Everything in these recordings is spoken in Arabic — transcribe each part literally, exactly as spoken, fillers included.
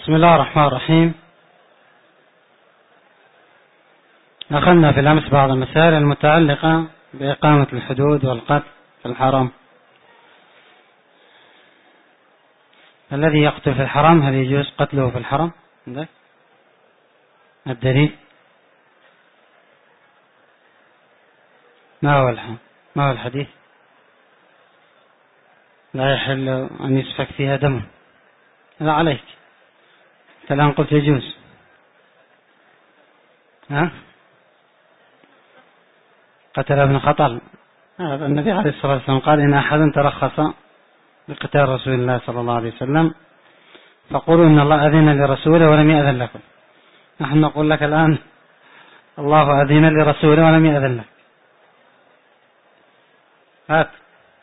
بسم الله الرحمن الرحيم. أخذنا في الأمس بعض المسائل المتعلقة بإقامة الحدود والقتل في الحرم. الذي يقتل في الحرم هل يجوز قتله في الحرم؟ عندك الدليل؟ ما هو الحديث؟ ما هو الحديث؟ لا يحل أن يسفك فيها دم. لا عليك، أنت الآن قلت يجوز. ها؟ قتل ابن خطل. هذا النبي عليه الصلاة والسلام قال إن أحد ترخص بقتال رسول الله صلى الله عليه وسلم فقولوا إن الله أذن لرسوله ولم يأذن لكم. نحن نقول لك الآن الله أذن لرسوله ولم يأذن لك. هات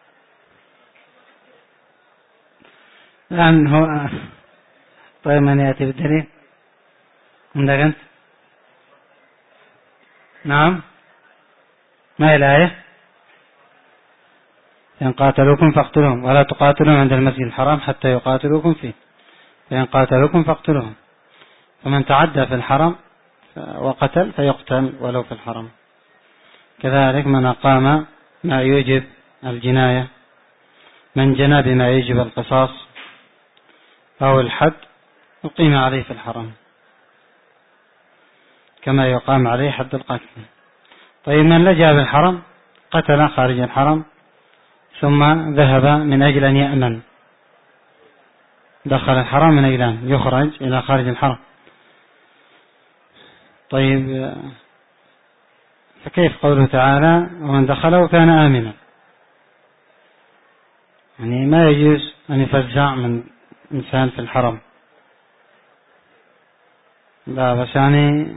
الآن هو. طيب من يأتي بالدليل؟ عندك أنت؟ نعم. ما هي الآية؟ إن قاتلوكم فاقتلوهم ولا تقاتلون عند المسجد الحرام حتى يقاتلوكم فيه، فإن قاتلوكم فاقتلوهم، فمن تعدى في الحرم وقتل فيقتل ولو في الحرم. كذلك من أقام ما يوجب الجناية، من جنى بما يوجب القصاص أو الحد أقيم عليه في الحرم كما يقام عليه حد القتل. طيب من لجأ بالحرم قتل خارج الحرم ثم ذهب من أجل أن يأمن، دخل الحرم من أجل أن يخرج إلى خارج الحرم. طيب فكيف قوله تعالى ومن دخله كان آمنا؟ يعني ما يجوز أن يفزع من إنسان في الحرم. لا بس يعني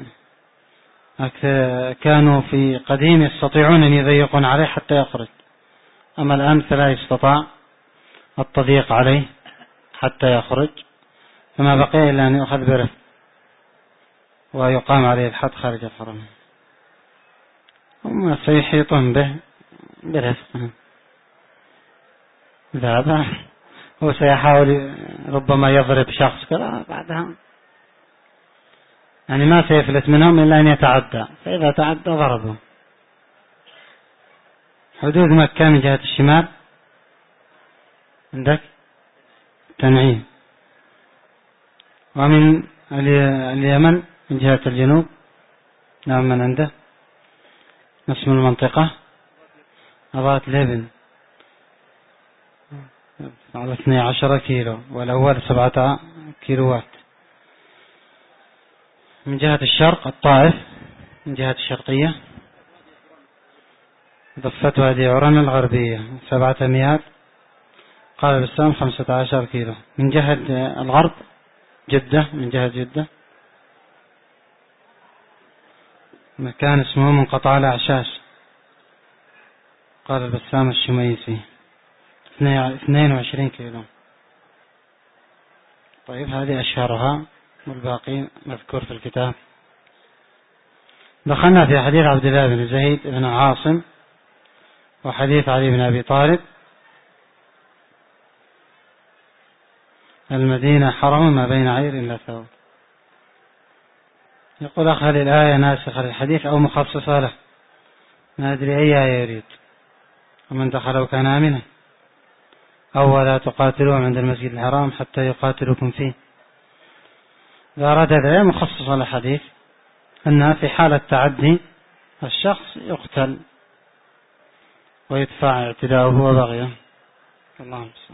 كانوا في قديم يستطيعون أن يضيقون عليه حتى يخرج، أما الآن فلا يستطاع التضييق عليه حتى يخرج، فما بقي إلا أن يؤخذ برفق ويقام عليه الحد خارج الحرم. هم سيحيطون به برفق. ذهب هو سيحاول ربما يضرب شخص كذا بعدها، يعني ما سيفلت منهم إلا أن يتعدى، فإذا تعدى ضربه. حدود مكة من جهة الشمال عندك تنعيم، ومن اليمن من جهة الجنوب نعم من عنده اسم المنطقة أبات لبن على اثني عشر كيلو، والأول سبعة كيلوات. من جهة الشرق الطائف من جهة الشرقية ضفة وادي عرن الغربية سبعة مئات، قال بسام خمسة عشر كيلو. من جهة الغرب جدة، من جهة جدة مكان اسمه منقطع الأعشاش، قال البسام الشميسي اثنين وعشرين كيلو. طيب هذه أشهرها والباقي مذكور في الكتاب. دخلنا في حديث عبد الله بن زيد بن عاصم وحديث علي بن أبي طالب المدينة حرم ما بين عير إلا ثور. يقول أخ هل الآية ناسخة للحديث أو مخصصة له؟ ما أدري أي آية يريد. ومن دخله كان آمنا أو ولا تقاتلوهم عند المسجد الحرام حتى يقاتلوكم فيه. إذا أراد الآية مخصصة للحديث أنها في حالة تعدي الشخص يقتل ويدفع اعتداؤه وبغيه. اللهم صل.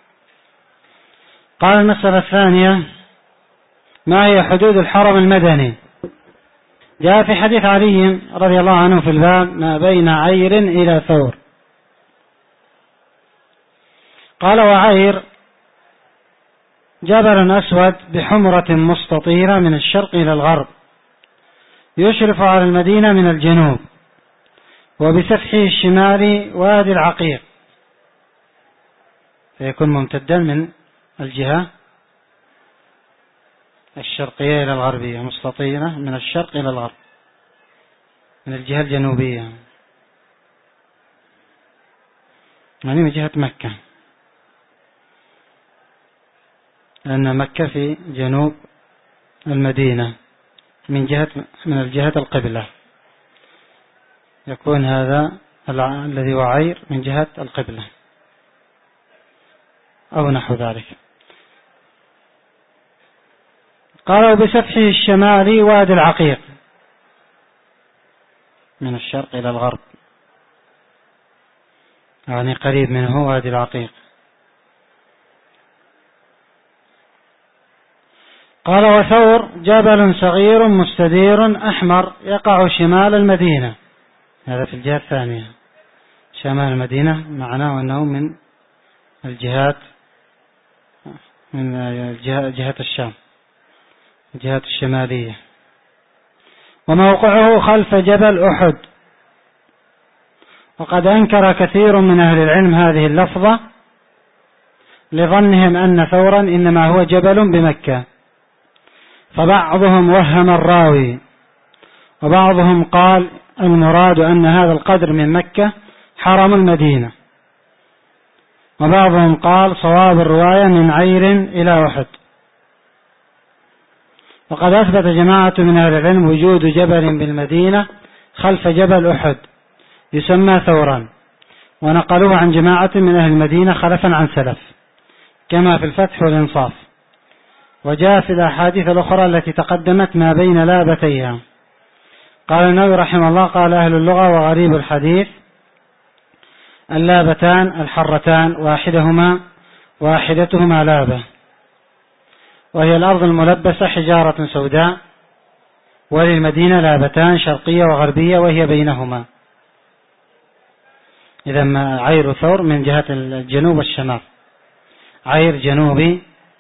قال المسألة الثانية ما هي حدود الحرم المدني؟ جاء في حديث علي رضي الله عنه في الباب ما بين عير إلى ثور. قال وعير جبل أسود بحمرة مستطيلة من الشرق إلى الغرب يشرف على المدينة من الجنوب، وبسفحه الشمالي وادي العقيق، فيكون ممتدا من الجهة الشرقية إلى الغربية، مستطيلة من الشرق إلى الغرب من الجهة الجنوبية، يعني من جهة مكة. لأن مكة في جنوب المدينة من جهة من الجهة القبلة، يكون هذا الذي هو عير من جهة القبلة أو نحو ذلك. قالوا بسفحه الشمالي وادي العقيق من الشرق إلى الغرب، يعني قريب منه وادي العقيق. قال وثور جبل صغير مستدير أحمر يقع شمال المدينة، هذا في الجهة الثانية شمال المدينة، معناه أنه من الجهات من جهة الشام، الجهات الشمالية. وموقعه خلف جبل أحد. وقد أنكر كثير من أهل العلم هذه اللفظة لظنهم أن ثورا إنما هو جبل بمكة، فبعضهم وهم الراوي، وبعضهم قال المراد أن هذا القدر من مكة حرم المدينة، وبعضهم قال صواب الرواية من عير إلى أحد. وقد أثبت جماعة من أهل العلم وجود جبل بالمدينة خلف جبل أحد يسمى ثورا، ونقلوه عن جماعة من أهل المدينة خلفا عن سلف كما في الفتح والإنصاف. وجاء في الأحاديث الأخرى التي تقدمت ما بين لابتيها. قال النووي رحمه الله قال أهل اللغة وغريب الحديث اللابتان الحرتان واحدهما واحدتهما لابة، وهي الأرض الملبسة حجارة سوداء، وللمدينة لابتان شرقية وغربية وهي بينهما. إذا ما عير ثور من جهة الجنوب والشمال، عير جنوبي،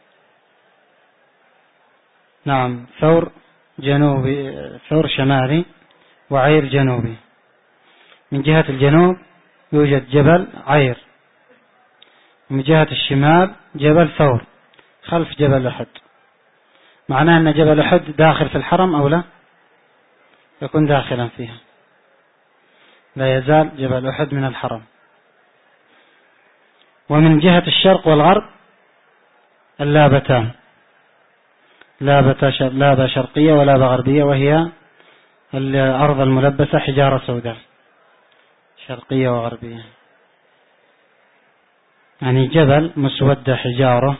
نعم ثور جنوبي، ثور شمالي وعير جنوبي. من جهة الجنوب يوجد جبل عير، من جهة الشمال جبل ثور خلف جبل أحد. معناه أن جبل أحد داخل في الحرم أو لا؟ يكون داخلا فيها، لا يزال جبل أحد من الحرم. ومن جهة الشرق والغرب اللابتان، لابة شرقية ولابة غربية، وهي الأرض الملبسة حجارة سوداء شرقية وغربية، يعني جبل مسودة حجارة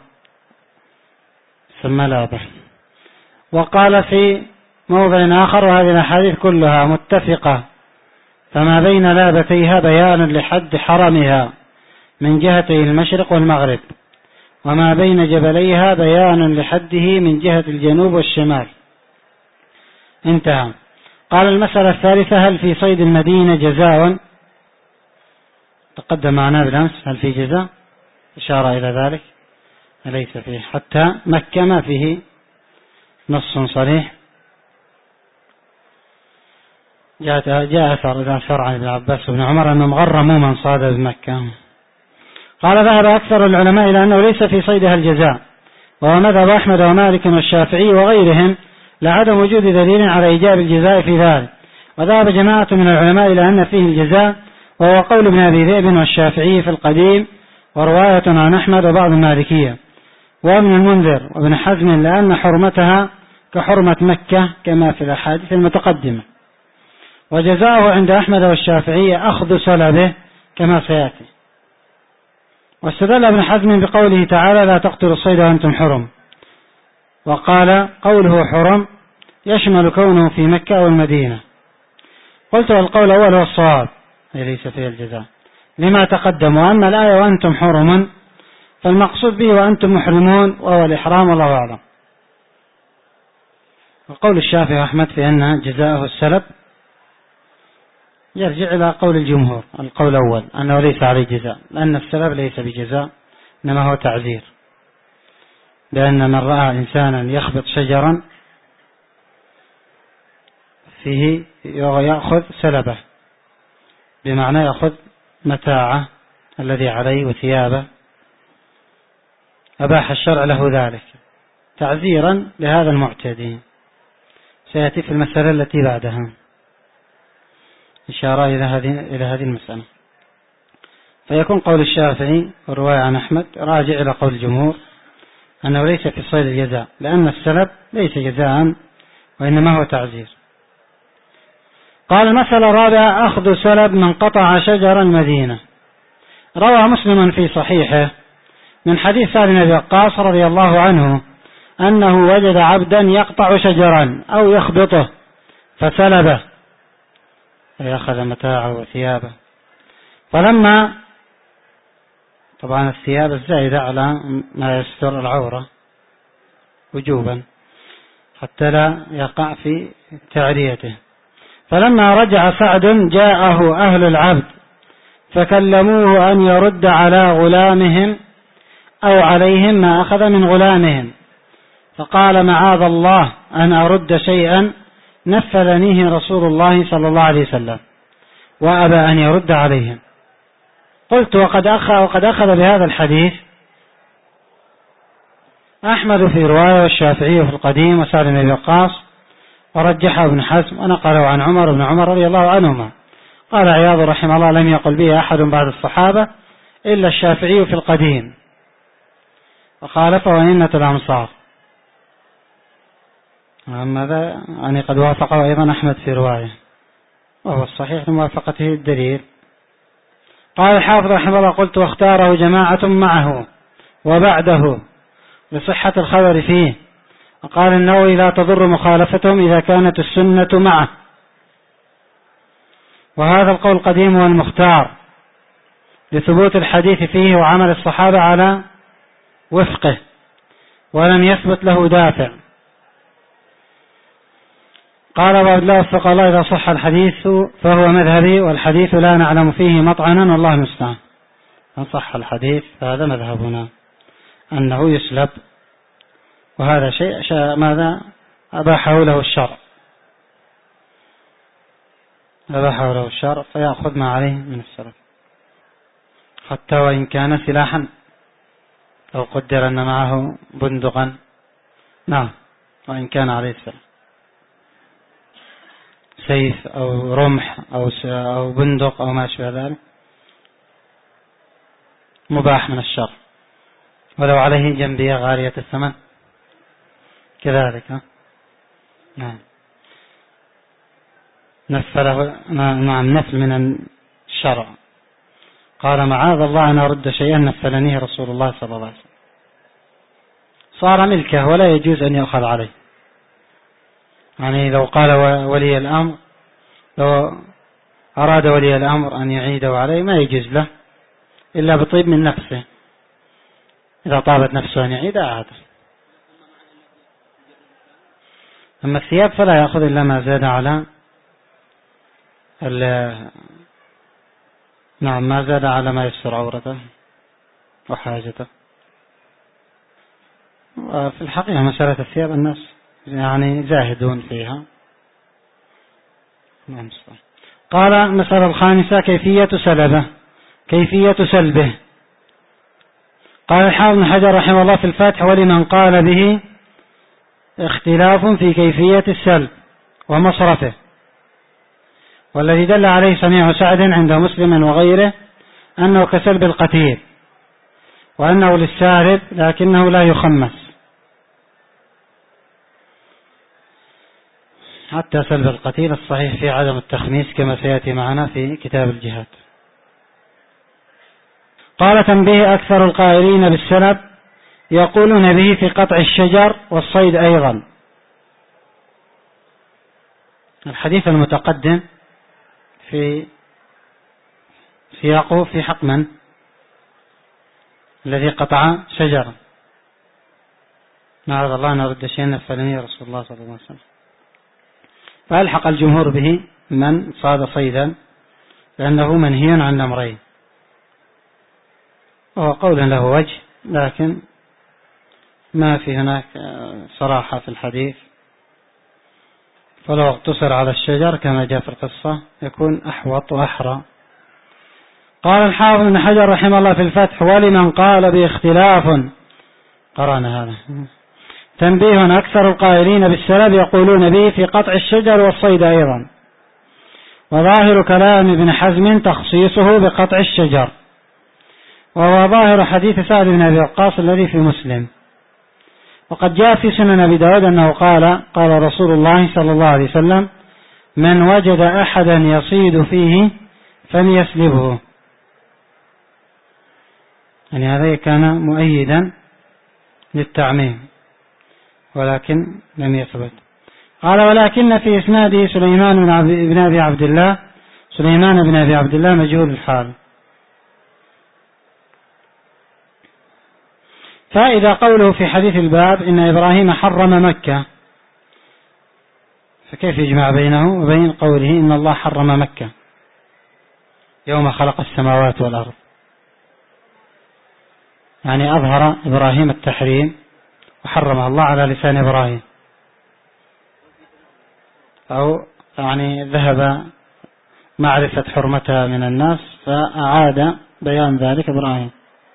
ثم لابة. وقال في موضع آخر وهذه الأحاديث كلها متفقة، فما بين لابتيها بيان لحد حرمها من جهتي المشرق والمغرب، وما بين جبليها بيان لحده من جهة الجنوب والشمال. انتهى. قال المسألة الثالثة هل في صيد المدينة جزاء؟ تقدم معنا بالأمس هل في جزاء، إشارة إلى ذلك ليس فيه، حتى مكة ما فيه نص صريح. جاء أثر عن ابن عباس وابن عمر أنهم غرموا من صاد بمكة. قال ذهب أكثر العلماء إلى أنه ليس في صيدها الجزاء، وهو مذهب أحمد ومالك والشافعي وغيرهم لعدم وجود دليل على إيجاب الجزاء في ذلك. وذهب جماعة من العلماء إلى أن فيه الجزاء، وهو قول ابن أبي ذئب والشافعي في القديم، ورواية عن أحمد وبعض المالكية وابن المنذر وابن حزم، لأن حرمتها كحرمة مكة كما في الأحاديث المتقدمة. وجزاؤه عند أحمد والشافعي أخذ سلبه كما سيأتي. واستدل ابن حزم بقوله تعالى لا تقتلوا الصيد وأنتم حرم، وقال قوله حرم يشمل كونه في مكة أو المدينة. قلت والقول الأول هو الصواب، أي ليس فيه الجزاء لما تقدم. وأما الآية وأنتم حرم فالمقصود به وأنتم محرمون، وهو الإحرام، والله أعلم. وقول الشافعي وأحمد في أن جزاءه السلب يرجع إلى قول الجمهور، القول الأول أنه ليس عليه جزاء، لأن السلب ليس بجزاء إنما هو تعزير، لأن من رأى إنسانا يخبط شجرا فيه يأخذ سلبه، بمعنى يأخذ متاعه الذي عليه وثيابه، أباح الشرع له ذلك تعزيرا لهذا المعتدي. سيأتي في المسألة التي بعدها إشارة إلى هذه إلى هذه المسألة. فيكون قول الشافعي والرواية عن أحمد راجع إلى قول الجمهور أنه ليس في الصيد الجزاء، لأن السلب ليس جزاء وإنما هو تعزير. قال مسألة رابعة: أخذ سلب من قطع شجر المدينة. روى مسلم في صحيحه من حديث سعد بن أبي وقاص رضي الله عنه أنه وجد عبدا يقطع شجرا أو يخبطه فسلبه، فيأخذ متاعه وثيابه. فلما طبعا الثياب الزائدة على ما يستر العورة وجوبا حتى لا يقع في تعريته. فلما رجع سعد جاءه أهل العبد فكلموه أن يرد على غلامهم أو عليهم ما أخذ من غلامهم، فقال: معاذ الله أن أرد شيئا نفذنيه رسول الله صلى الله عليه وسلم، وأبى أن يرد عليهم. قلت: وقد أخذ, وقد أخذ بهذا الحديث أحمد في رواية والشافعي في القديم وسعد بن أبي وقاص، ورجحه ابن حزم ونقله عن عمر بن عمر رضي الله عنهما. قال عياض رحمه الله: لم يقل به أحد بعد الصحابة إلا الشافعي في القديم، وخالفه أئمة الأمصار. ماذا يعني قد وافقه أيضا أحمد في رواية، وهو الصحيح لموافقته الدليل. قال الحافظ رحمه الله: قلت: واختاره جماعة معه وبعده لصحة الخبر فيه. وقال النووي: لا تضر مخالفتهم إذا كانت السنة معه. وهذا القول قديم والمختار لثبوت الحديث فيه وعمل الصحابة على وفقه، ولم يثبت له دافع. قال أبو عبد الله وفق الله: إذا صح الحديث فهو مذهبي، والحديث لا نعلم فيه مطعنا والله المستعان. إن صح الحديث فهذا مذهبنا أنه يسلب، وهذا شيء ماذا أباحه له الشرع، أباحه له الشرع فيأخذ ما عليه من السلب، حتى وإن كان سلاحا، أو قدر أن معه بندقا، نعم، وإن كان عليه السلام سيف أو رمح أو أو بندق أو ما شابه ذلك، مباح من الشرع، ولو عليه جنبية غالية الثمن كذلك. نعم، نفله نعم نفل من الشرع. قال: معاذ الله أن أرد شيئا نفلنيه رسول الله صلى الله عليه وسلم. صار ملكه ولا يجوز أن يأخذ عليه. يعني لو قال ولي الأمر، لو أراد ولي الأمر أن يعيده عليه ما يجوز له إلا بطيب من نفسه، إذا طابت نفسه أن يعيد أعاده. أما الثياب فلا يأخذ إلا ما زاد على نعم ما زاد على ما يستر عورته وحاجته. وفي الحقيقة مسألة الثياب الناس يعني زاهدون فيها. قال: المسألة الخامسة: كيفية سلبه، كيفية سلبه. قال الحافظ بن حجر رحمه الله في الفتح: ولمن قال به اختلاف في كيفية السلب ومصرفه، والذي دل عليه سميع سعد عند مسلم وغيره أنه كسلب القتيل، وأنه للسالب لكنه لا يخمس، حتى سلب القتيل الصحيح في عدم التخميس كما سيأتي معنا في كتاب الجهاد. قال: تنبيه: أكثر القائلين بالسلب يقولون به في قطع الشجر والصيد أيضا. الحديث المتقدم في سياقه في حق من؟ الذي قطع شجرا. معاذ الله أن أرد شيئا نفلنيه رسول الله صلى الله عليه وسلم. فألحق الجمهور به من صاد صيدا، لأنه منهي عن الأمرين، وهو قول له وجه، لكن ما في هناك صراحة في الحديث، فلو اقتصر على الشجر كما جاء في القصة يكون أحوط وأحرى. قال الحافظ بن حجر رحمه الله في الفتح: ولمن قال باختلاف. قرأنا هذا. تنبيه: أكثر القائلين بالسلب يقولون به في قطع الشجر والصيد أيضا، وظاهر كلام ابن حزم تخصيصه بقطع الشجر، وهو ظاهر حديث سعد بن أبي وقاص الذي في مسلم. وقد جاء في سنن أبي داود أنه قال قال رسول الله صلى الله عليه وسلم: من وجد أحدا يصيد فيه فليسلبه. يعني هذا كان مؤيدا للتعميم ولكن لم يثبت. قال: ولكن في إسناده سليمان بن أبي عبد الله سليمان بن أبي عبد الله مجهول الحال. فإذا قوله في حديث الباب إن إبراهيم حرم مكة، فكيف يجمع بينه وبين قوله إن الله حرم مكة يوم خلق السماوات والأرض؟ يعني أظهر إبراهيم التحريم وحرمه الله على لسان إبراهيم، أو يعني ذهب معرفة حرمتها من الناس فأعاد بيان ذلك إبراهيم.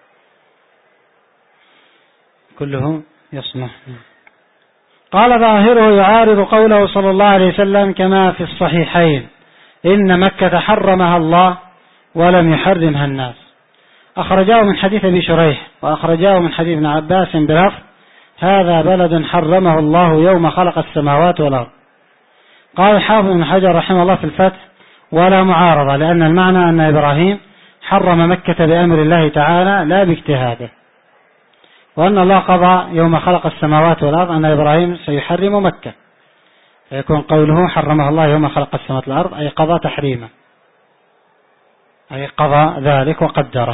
كله يصلح. قال: ظاهره يعارض قوله صلى الله عليه وسلم كما في الصحيحين: إن مكة حرمها الله ولم يحرمها الناس. أخرجاه من حديث أبي شريح، وأخرجاه من حديث ابن عباس بلفظ: هذا بلد حرمه الله يوم خلق السماوات والأرض. قال الحافظ بن حجر رحمه الله في الفتح: ولا معارضة، لأن المعنى أن إبراهيم حرم مكة بأمر الله تعالى لا باجتهاده، وأن الله قضى يوم خلق السماوات والأرض أن إبراهيم سيحرم مكة، فيكون قوله حرمها الله يوم خلق السماوات والأرض أي قضى تحريمه، أي قضى ذلك وقدره.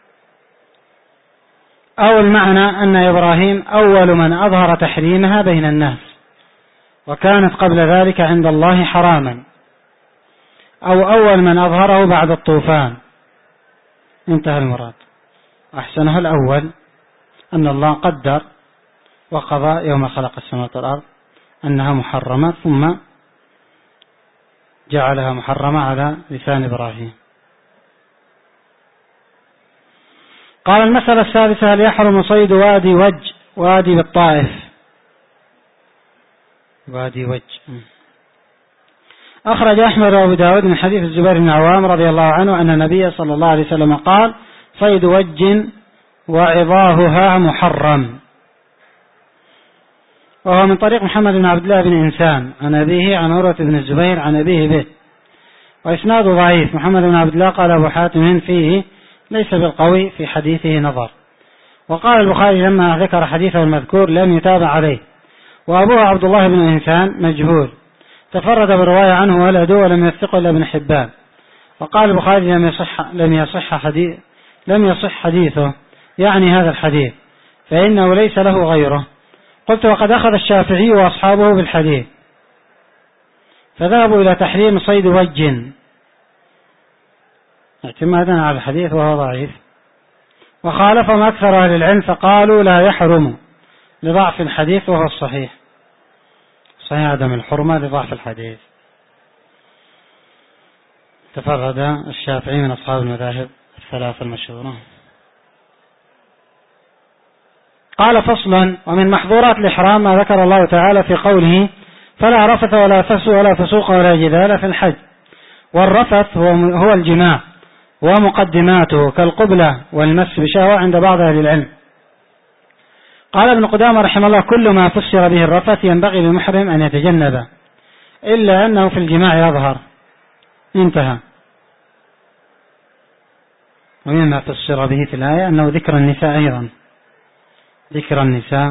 أو المعنى أن إبراهيم أول من أظهر تحريمها بين الناس، وكانت قبل ذلك عند الله حراما، أو أول من أظهره بعد الطوفان. انتهى المراد. أحسنه الأول، أن الله قدر وقضى يوم خلق السماوات والأرض أنها محرمة، ثم جعلها محرمة على لسان إبراهيم. قال: المسألة السادسة: هل يحرم صيد وادي وج وادي بالطائف؟ وادي وج أخرج أحمد وأبو داود من حديث الزبير بن عوام رضي الله عنه أن النبي صلى الله عليه وسلم قال: صيد وج وعظاهها محرم. وهو من طريق محمد بن عبد الله بن إنسان عن أبيه عن عروة بن الزبير عن أبيه به، وإسناده ضعيف. محمد بن عبد الله قال أبو حاتم فيه ليس بالقوي، في حديثه نظر. وقال البخاري لما ذكر حديثه المذكور لم يتابع عليه، وأبوه عبد الله بن إنسان مجهول، تفرد بالرواية عنه ولده ولم يثقه إلا ابن حبان. وقال البخاري لم يصح لم يصح حديث لم يصح حديثه، يعني هذا الحديث، فإنه ليس له غيره. قلت: وقد أخذ الشافعي وأصحابه بالحديث، فذهبوا إلى تحريم صيد وج اعتمادا على الحديث وهو ضعيف، وخالفهم أكثر أهل العلم فقالوا لا يحرم لضعف الحديث، وهو الصحيح، صحيح عدم الحرمة لضعف الحديث. تفرد الشافعي من أصحاب المذاهب الثلاثة المشهورة. قال: فصلا: ومن محظورات الإحرام ما ذكر الله تعالى في قوله: فلا رفث ولا فسق ولا فسوق ولا جدال في الحج. والرفث هو الجماع ومقدماته كالقبلة والمس بشهوة عند بعض أهل العلم. قال ابن قدامة رحمه الله: كل ما فسر به الرفث ينبغي للمحرم أن يتجنبه، إلا أنه في الجماع يظهر. انتهى. ومما فسر به في الآية أنه ذكر النساء أيضا، ذكر النساء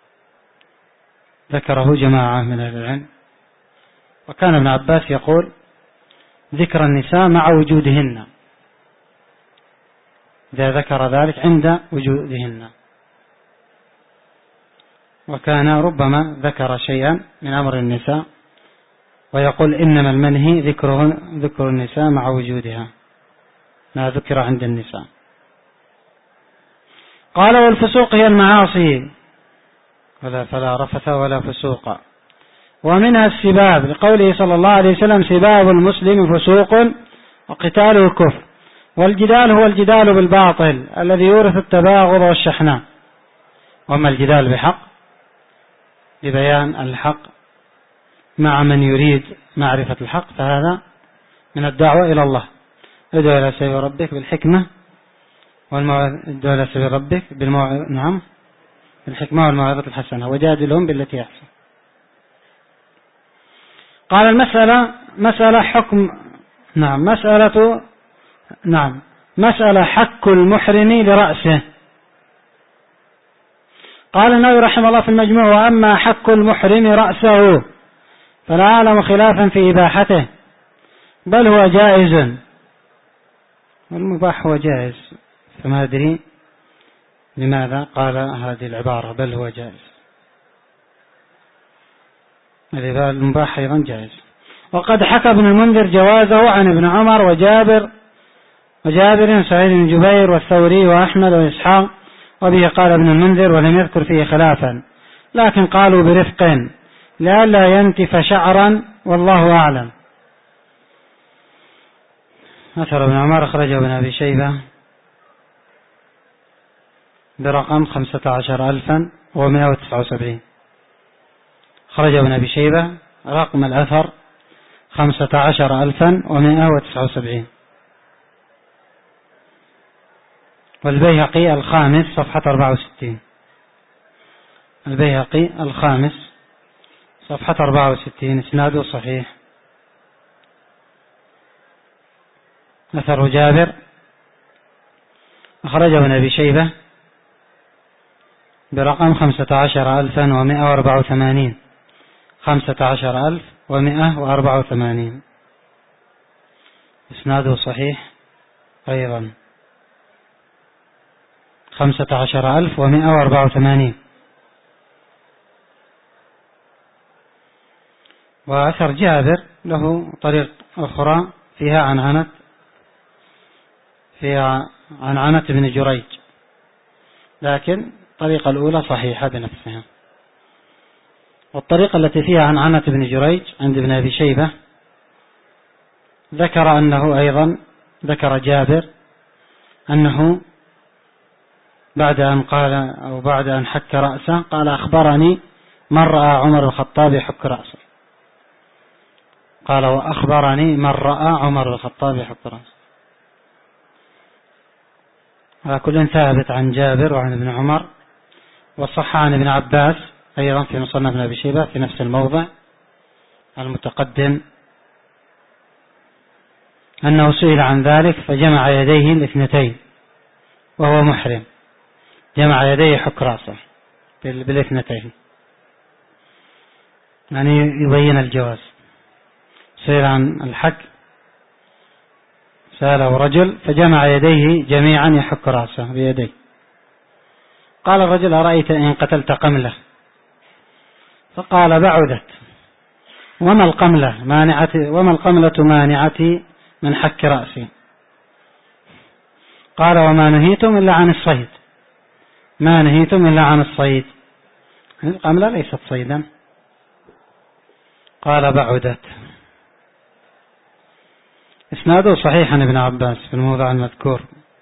ذكره جماعة من أهل العلم، وكان ابن عباس يقول: ذكر النساء مع وجودهن، إذا ذكر ذلك عند وجودهن. وكان ربما ذكر شيئا من أمر النساء ويقول: إنما المنهي ذكر ذكر النساء مع وجودها، ما ذكر عند النساء. قال: والفسوق هي المعاصي، ولا فلا رفث ولا فسوق. ومنها السباب، لقوله صلى الله عليه وسلم: سباب المسلم فسوق وقتاله كفر. والجدال هو الجدال بالباطل الذي يورث التباغض والشحناء. وما الجدال بحق، ببيان الحق مع من يريد معرفة الحق، فهذا من الدعوة إلى الله. ادعو إلى سبيل ربك بالحكمة والموعظة، ادعو إلى سبيل ربك بالموعظة، نعم، بالحكمة والموعظة الحسنة وجادلهم بالتي أحسن. قال المسألة مسألة حكم نعم مسألة نعم مسألة حك المحرم لرأسه. قال النووي رحمه الله في المجموع: وأما حك المحرم رأسه فلا أعلم خلافا في إباحته، بل هو جائز. والمباح هو جائز، فما أدري لماذا قال هذه العبارة بل هو جائز. المباح أيضا جائز. وقد حكى ابن المنذر جوازه عن ابن عمر وجابر وجابر سعيد بن جبير والثوري وأحمد وإسحاق، وبه قال ابن المنذر ولم يذكر فيه خلافا، لكن قالوا برفق لئلا ينتف شعرا، والله أعلم. أثر ابن عمر أخرجه ابن أبي شيبة برقم خمسة عشر ألفا ومائة وتسعة وسبعين. خرج ابن أبي شيبة رقم الأثر خمسة عشر ألفا ومائة وتسعة وسبعين. والبيهقي الخامس صفحة أربعة وستين. البيهقي الخامس صفحة أربعة وستين إسناده صحيح. أثر جابر أخرجه ابن أبي شيبة برقم خمسة عشر ألفا ومائة وأربعة وثمانين. خمسة عشر ألف ومائة وأربعة وثمانين إسناده صحيح أيضا. خمسة عشر ألف ومائة وأربعة وثمانين. وأثر جابر له طريق أخرى فيها عنعنة فيها عنعنة ابن جريج، لكن الطريقة الأولى صحيحة بنفسها. والطريقة التي فيها عنعنة ابن جريج عند ابن أبي شيبة ذكر أنه أيضا ذكر جابر أنه بعد أن قال أو بعد أن حك رأسه قال: أخبرني من رأى عمر الخطاب يحك رأسه. قال: وأخبرني من رأى عمر الخطاب يحك رأسه. وكل ثابت عن جابر وعن ابن عمر. وصح عن ابن عباس أيضا في مصنف ابن أبي شيبة في نفس الموضع المتقدم أنه سئل عن ذلك فجمع يديه الاثنتين وهو محرم، جمع يديه يحك رأسه بالاثنتين، يعني يبين الجواز. سئل عن الحك سأله رجل فجمع يديه جميعا يحك رأسه بيديه. قال الرجل: أرأيت إن قتلت قملة؟ فقال: بعدت. وما القملة مانعة وما القملة مانعتي من حك رأسي؟ قال: وما نهيتم إلا عن الصيد، ما نهيتم إلا عن الصيد. القملة ليست صيدا. قال: بعدت. إسناده صحيح عن ابن عباس في الموضع المذكور.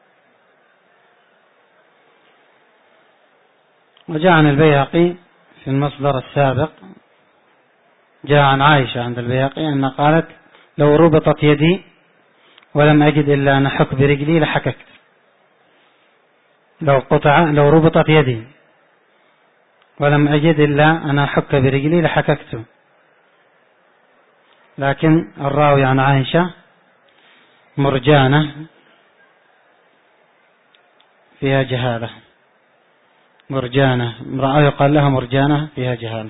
وجاء عن البيهقي في المصدر السابق، جاء عن عائشة عند البيهقي أن قالت: لو ربطت يدي ولم أجد إلا أن أحك برجلي لحككت. لو قطع لو ربطت يدي ولم أجد إلا أن أحك برجلي لحككت. لكن الراوي عن عائشة مرجانة فيها جهالة، مرجانة امرأة يقال لها مرجانة فيها جهالة.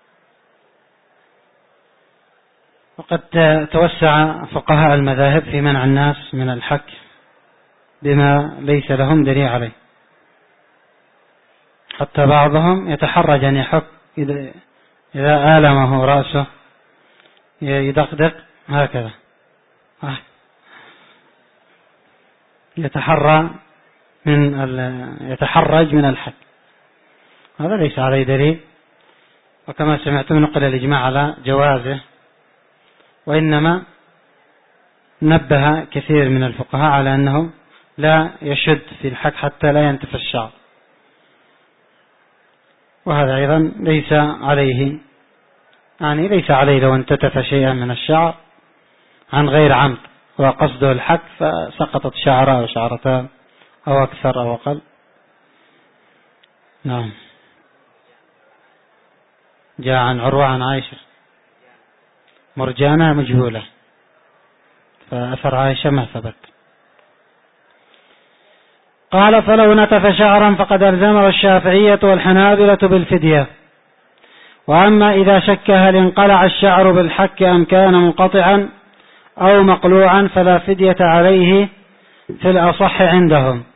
وقد توسع فقهاء المذاهب في منع الناس من الحك بما ليس لهم دليل عليه، حتى بعضهم يتحرج أن يحك إذا آلمه رأسه يدقدق هكذا، يتحرى من يتحرج من الحك، هذا ليس عليه دليل. وكما سمعتم نقل الإجماع على جوازه، وإنما نبه كثير من الفقهاء على أنه لا يشد في الحك حتى لا ينتف الشعر، وهذا أيضا ليس عليه، يعني ليس عليه لو انتتف شيئا من الشعر عن غير عمد وقصده الحك فسقطت شعرة أو شعرتان أو أكثر أو أقل. نعم. جاء عن عروة عن عائشة مرجانة مجهولة، فأثر عائشة ما ثبت. قال فلو نتف شعرا فقد ألزمه الشافعية والحنابلة بالفدية. وأما إذا شك هل انقلع الشعر بالحك أم كان منقطعا أو مقلوعا فلا فدية عليه في الأصح عندهم،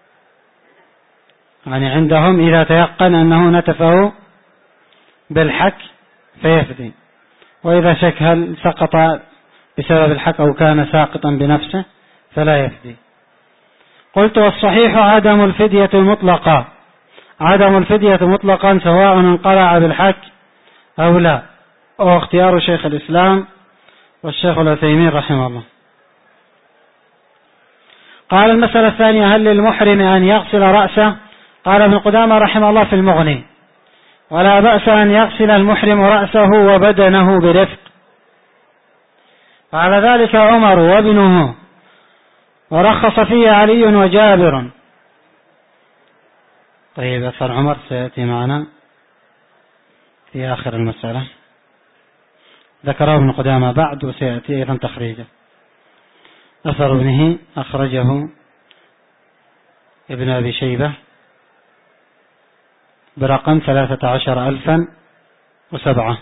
يعني عندهم إذا تيقن أنه نتفه بالحك فيفدي، وإذا شك هل سقط بسبب الحك أو كان ساقطا بنفسه فلا يفدي. قلت والصحيح عدم الفدية مطلقا، عدم الفدية مطلقا سواء انقلع بالحك أو لا، وهو اختيار شيخ الإسلام والشيخ العثيمين رحمه الله. قال المسألة الثانية هل للمحرم أن يغسل رأسه؟ قال ابن قدامة رحمه الله في المغني ولا بأس أن يغسل المحرم رأسه وبدنه برفق، وعلى ذلك عمر وابنه ورخص فيه علي وجابر. طيب أثر عمر سيأتي معنا في آخر المسألة، ذكره ابن قدامة بعد وسيأتي أيضا تخريجه. أثر ابنه أخرجه ابن أبي شيبة برقم ثلاثة عشر ألفا وسبعة،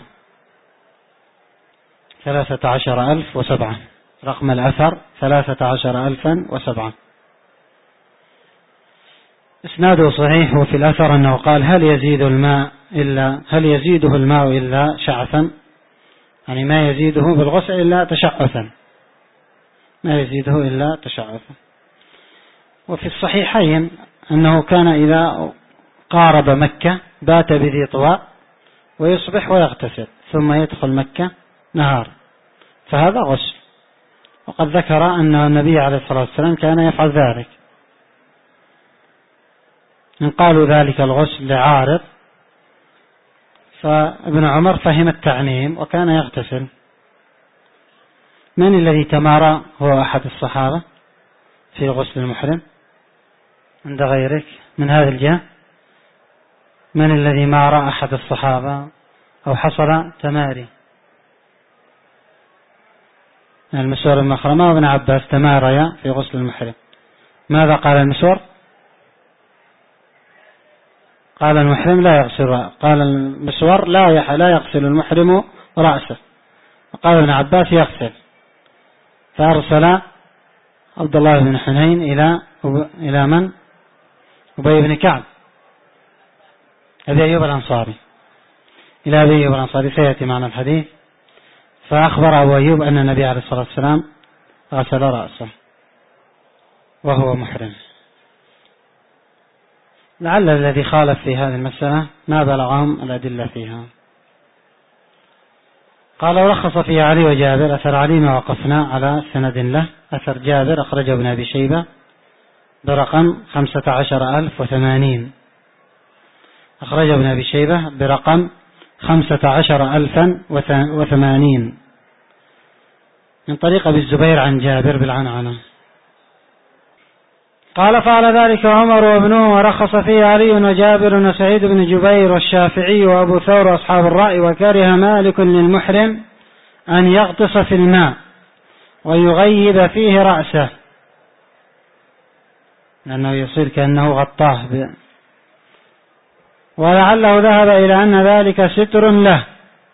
ثلاثة عشر ألف وسبعة، رقم الأثر ثلاثة عشر ألفا وسبعة. إسناده صحيح. وفي الأثر أنه قال هل يزيد الماء إلا هل يزيده الماء إلا شعثا، يعني ما يزيده بالغسل إلا تشعثا، ما يزيده إلا تشعثا. وفي الصحيحين أنه كان إذا قارب مكة بات بذي طواء ويصبح ويغتسل ثم يدخل مكة نهار، فهذا غسل. وقد ذكر أن النبي عليه الصلاة والسلام كان يفعل ذلك. إن قالوا ذلك الغسل لعارض، فابن عمر فهم التعميم وكان يغتسل. من الذي تمارى؟ هو أحد الصحابة في غسل المحرم عند غيرك من هذا الجهة؟ من الذي مارى أحد الصحابة أو حصل تماري؟ المسور بن مخرمة وابن عباس تماريا في غسل المحرم. ماذا قال المسور؟ قال المحرم لا يغسل، قال المسور لا لا يغسل المحرم رأسه، وقال ابن عباس يغسل. فأرسل عبد الله بن حنين إلى إلى من؟ أبي بن كعب أبي أيوب الأنصاري، إلى أبي أيوب الأنصاري سيأتي معنا الحديث. فأخبر أبو أيوب أن النبي عليه الصلاة والسلام غسل رأسه وهو محرم. لعل الذي خالف في هذه المسألة ما بلغهم الأدلة فيها. قال ورخص فيه علي وجابر. أثر علي ما وقفنا على سند له. أثر جابر أخرجه ابن أبي شيبة برقم خمسة عشر ألف وثمانين، أخرجه ابن أبي شيبة برقم خمسة عشر ألفا وثمانين من طريق أبي الزبير عن جابر بالعنعنة. قال فعل ذلك عمر وابنه ورخص فيه علي وجابر وسعيد بن جبير والشافعي وأبو ثور وأصحاب الرأي. وكره مالك للمحرم أن يغطس في الماء ويغيب فيه رأسه، لأنه يصير كأنه غطاه ب... ولعله ذهب إلى أن ذلك ستر له،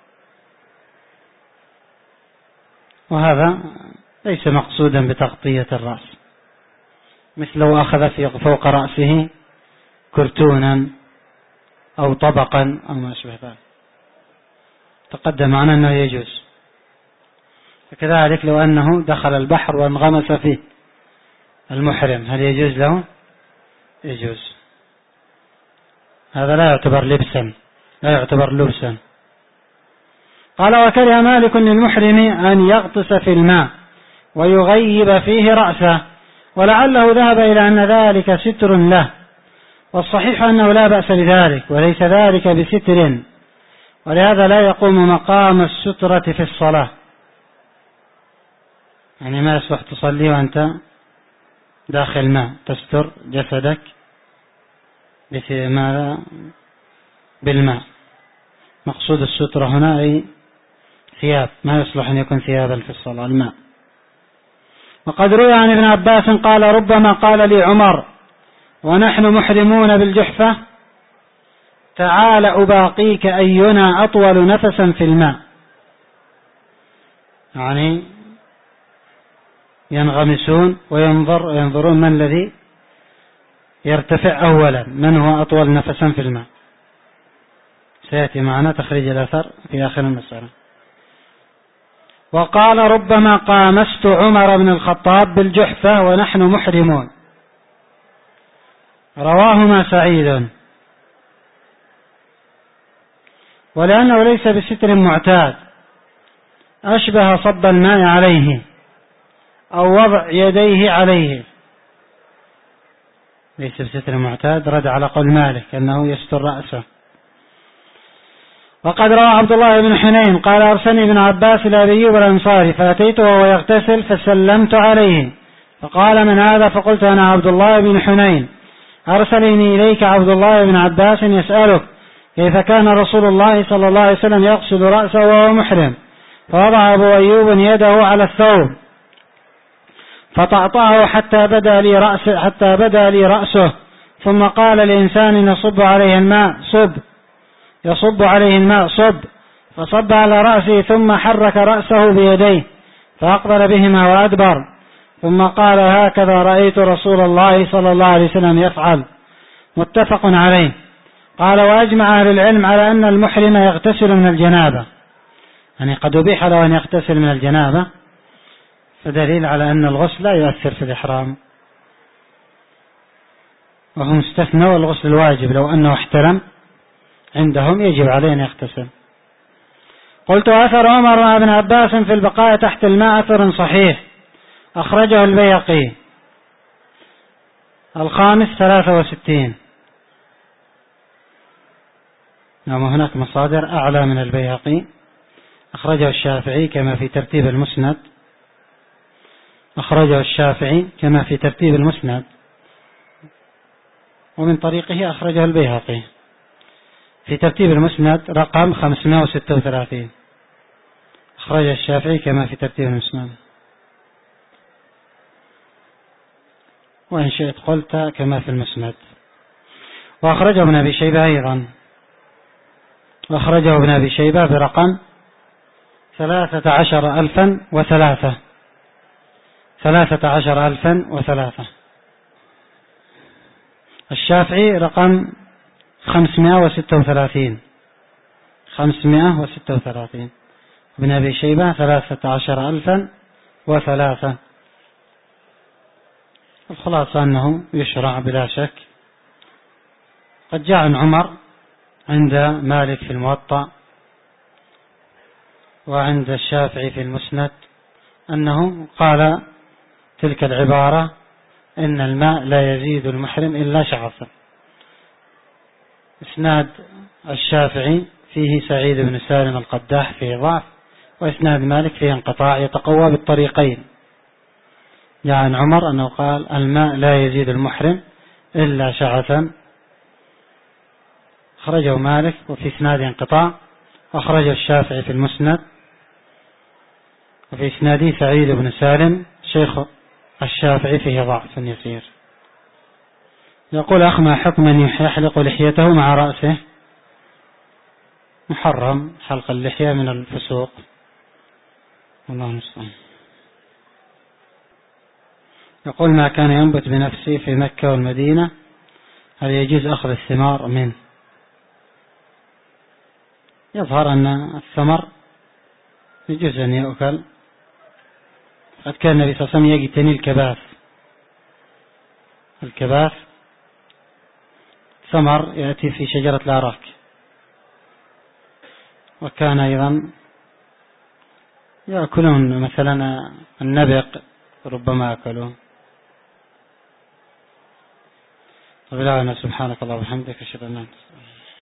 وهذا ليس مقصودا بتغطية الرأس، مثل لو أخذ في فوق رأسه كرتونا أو طبقا أو ما أشبه ذلك، تقدم معنا أنه يجوز. فكذلك لو أنه دخل البحر وانغمس فيه المحرم هل يجوز له؟ يجوز. هذا لا يعتبر لبسا، لا يعتبر لبسا. قال وكره مالك للمحرم أن يغطس في الماء ويغيب فيه رأسه، ولعله ذهب إلى أن ذلك ستر له، والصحيح أنه لا بأس بذلك وليس ذلك بستر، ولهذا لا يقوم مقام السترة في الصلاة. يعني ما يصلح تصلي وأنت داخل ماء، تستر جسدك بالماء، مقصود السترة هنا أي ثياب، ما يصلح أن يكون ثيابا في الصلاة، الماء. وقد روي عن ابن عباس قال ربما قال لي عمر ونحن محرمون بالجحفة تعال أباقيك أينا أطول نفسا في الماء، يعني ينغمسون وينظر ينظرون من الذي يرتفع أولا، من هو أطول نفسا في الماء. سيأتي معنا تخريج الأثر في آخر المسألة. وقال ربما قامست عمر بن الخطاب بالجحفة ونحن محرمون، رواهما سعيد. ولأنه ليس بستر معتاد أشبه صب الماء عليه أو وضع يديه عليه، ليس بستر معتاد، رد على قول مالك أنه يستر رأسه. وقد روى عبد الله بن حنين قال أرسلني ابن عباس إلى أبي أيوب الأنصاري فأتيته وهو يغتسل فسلمت عليه فقال من هذا؟ فقلت أنا عبد الله بن حنين، أرسلني إليك عبد الله بن عباس يسألك كيف كان رسول الله صلى الله عليه وسلم يغسل رأسه وهو محرم، فوضع أبو أيوب يده على الثوب فطأطأه حتى بدا لي رأسه حتى بدا لي رأسه ثم قال لإنسان يصب عليه الماء صب يصب عليه الماء صب، فصب على رأسه ثم حرك رأسه بيديه فأقبل بهما وأدبر، ثم قال هكذا رأيت رسول الله صلى الله عليه وسلم يفعل. متفق عليه. قال وأجمع أهل العلم على أن المحرم يغتسل من الجنابة، يعني قد أبيح له أن يغتسل من الجنابة، فدليل على أن الغسل لا يؤثر في الإحرام، وهو مستثنى والغسل الواجب لو أنه احترم عندهم يجب عليه أن يغتسل. قلت أثر عمر بن عباس في البقاء تحت الماء أثر صحيح أخرجه البيهقي الخامس ثلاثة وستين. نعم هناك مصادر أعلى من البيهقي، أخرجه الشافعي كما في ترتيب المسند أخرجه الشافعي كما في ترتيب المسند ومن طريقه أخرجه البيهقي في ترتيب المسند رقم خمسمائة وستة وثلاثين، أخرجه الشافعي كما في ترتيب المسند، وإن شئت قلت كما في المسند. وأخرجه ابن أبي شيبة أيضا، وأخرجه ابن أبي شيبة برقم ثلاثة عشر ألفا وثلاثة ثلاثة عشر ألفا وثلاثة. الشافعي رقم خمسمائة وستة وثلاثين خمسمائة وستة وثلاثين، ابن أبي شيبة ثلاثة عشر ألفا وثلاثة. الخلاصة أنه يشرع بلا شك. قد جاء عن عمر عند مالك في الموطأ وعند الشافعي في المسند أنه قال تلك العبارة إن الماء لا يزيد المحرم إلا شعثا. إسناد الشافعي فيه سعيد بن سالم القداح فيه ضعف، وإسناد مالك فيه انقطاع يتقوى بالطريقين. جاء عن عمر أنه قال الماء لا يزيد المحرم إلا شعثا، أخرجه مالك وفي إسناد انقطاع، أخرجه الشافعي في المسند وفي إسناده سعيد بن سالم شيخ الشافعي فيه ضعف يسير. يقول أخ ما حكم من يحلق لحيته مع رأسه؟ محرم حلق اللحية من الفسوق، والله المستعان. يقول ما كان ينبت بنفسه في مكة والمدينة هل يجوز أخذ الثمار منه؟ يظهر أن الثمر يجوز أن يأكل، قد كان النبي صلى الله عليه وسلم يجتني الكباث الكباث ثمر يأتي في شجرة الأراك، وكان أيضا يأكلون مثلا النبق ربما أكلون. وبالله سبحانك الله وبحمدك أشهد أن لا إله إلا أنت.